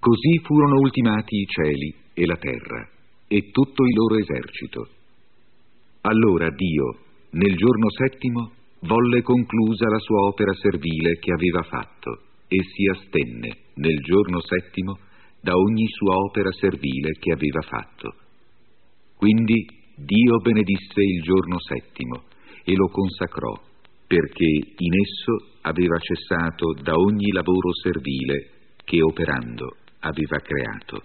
Così furono ultimati i cieli e la terra e tutto il loro esercito. Allora Dio, nel giorno settimo, volle conclusa la sua opera servile che aveva fatto e si astenne nel giorno settimo da ogni sua opera servile che aveva fatto. Quindi Dio benedisse il giorno settimo e lo consacrò, perché in esso aveva cessato da ogni lavoro servile che operando aveva creato.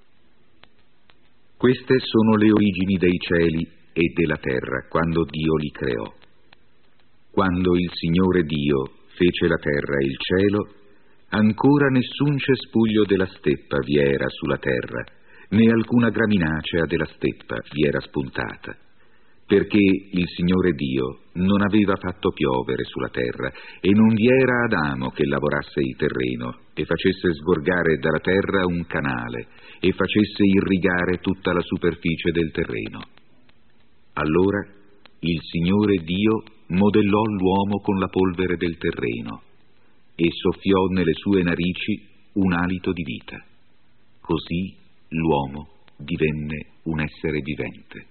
Queste sono le origini dei cieli e della terra quando Dio li creò. Quando il Signore Dio fece la terra e il cielo, ancora nessun cespuglio della steppa vi era sulla terra, né alcuna graminacea della steppa vi era spuntata, perché il Signore Dio non aveva fatto piovere sulla terra e non vi era Adamo che lavorasse il terreno e facesse sgorgare dalla terra un canale e facesse irrigare tutta la superficie del terreno. Allora il Signore Dio modellò l'uomo con la polvere del terreno e soffiò nelle sue narici un alito di vita. Così l'uomo divenne un essere vivente.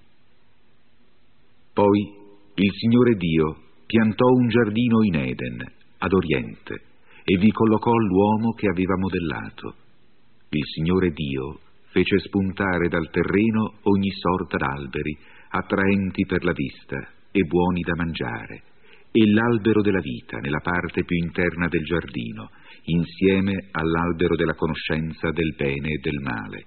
Poi il Signore Dio piantò un giardino in Eden, ad oriente, e vi collocò l'uomo che aveva modellato. Il Signore Dio fece spuntare dal terreno ogni sorta d'alberi, attraenti per la vista e buoni da mangiare, e l'albero della vita nella parte più interna del giardino, insieme all'albero della conoscenza del bene e del male.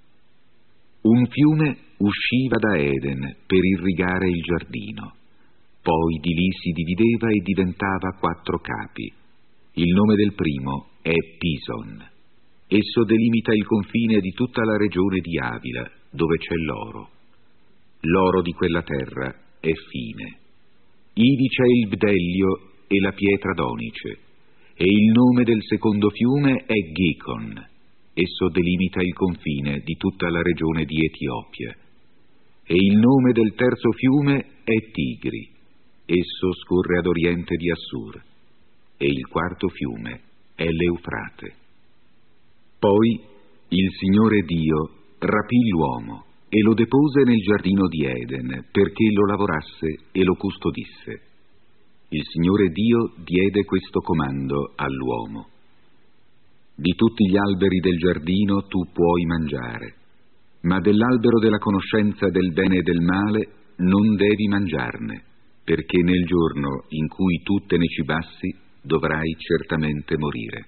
Un fiume usciva da Eden per irrigare il giardino. Poi di lì si divideva e diventava 4 capi. Il nome del primo è Pison. Esso delimita il confine di tutta la regione di Avila, dove c'è l'oro. L'oro di quella terra è fine. Ivi c'è il bdellio e la pietra d'onice. E il nome del secondo fiume è Gicon. Esso delimita il confine di tutta la regione di Etiopia. E il nome del terzo fiume è Tigri. Esso scorre ad oriente di Assur. E il quarto fiume è l'Eufrate. Poi il Signore Dio rapì l'uomo e lo depose nel giardino di Eden perché lo lavorasse e lo custodisse. Il Signore Dio diede questo comando all'uomo: di tutti gli alberi del giardino tu puoi mangiare, ma dell'albero della conoscenza del bene e del male non devi mangiarne, perché nel giorno in cui tu te ne cibassi dovrai certamente morire.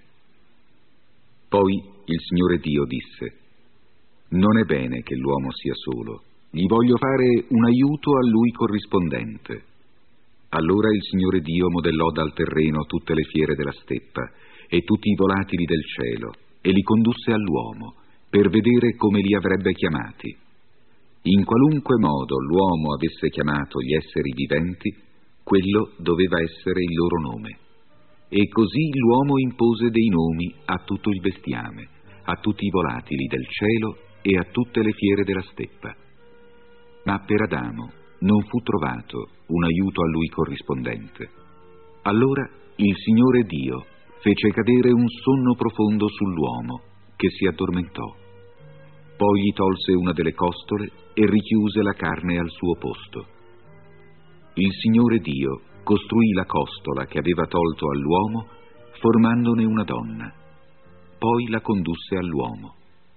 Poi il Signore Dio disse: non è bene che l'uomo sia solo, gli voglio fare un aiuto a lui corrispondente. Allora il Signore Dio modellò dal terreno tutte le fiere della steppa e tutti i volatili del cielo e li condusse all'uomo per vedere come li avrebbe chiamati. In qualunque modo l'uomo avesse chiamato gli esseri viventi, quello doveva essere il loro nome. E così l'uomo impose dei nomi a tutto il bestiame, a tutti i volatili del cielo e a tutte le fiere della steppa. Ma per Adamo non fu trovato un aiuto a lui corrispondente. Allora il Signore Dio fece cadere un sonno profondo sull'uomo, che si addormentò. Poi gli tolse una delle costole e richiuse la carne al suo posto. Il Signore Dio costruì la costola che aveva tolto all'uomo, formandone una donna. Poi la condusse all'uomo.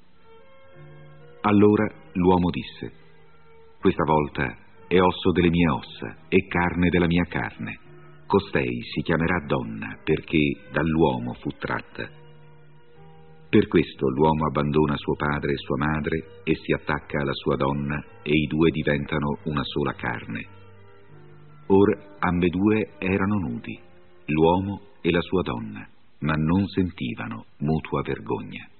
Allora l'uomo disse: questa volta è osso delle mie ossa e carne della mia carne. Costei si chiamerà donna, perché dall'uomo fu tratta. Per questo l'uomo abbandona suo padre e sua madre e si attacca alla sua donna, e i due diventano una sola carne. Or ambedue erano nudi, l'uomo e la sua donna, ma non sentivano mutua vergogna.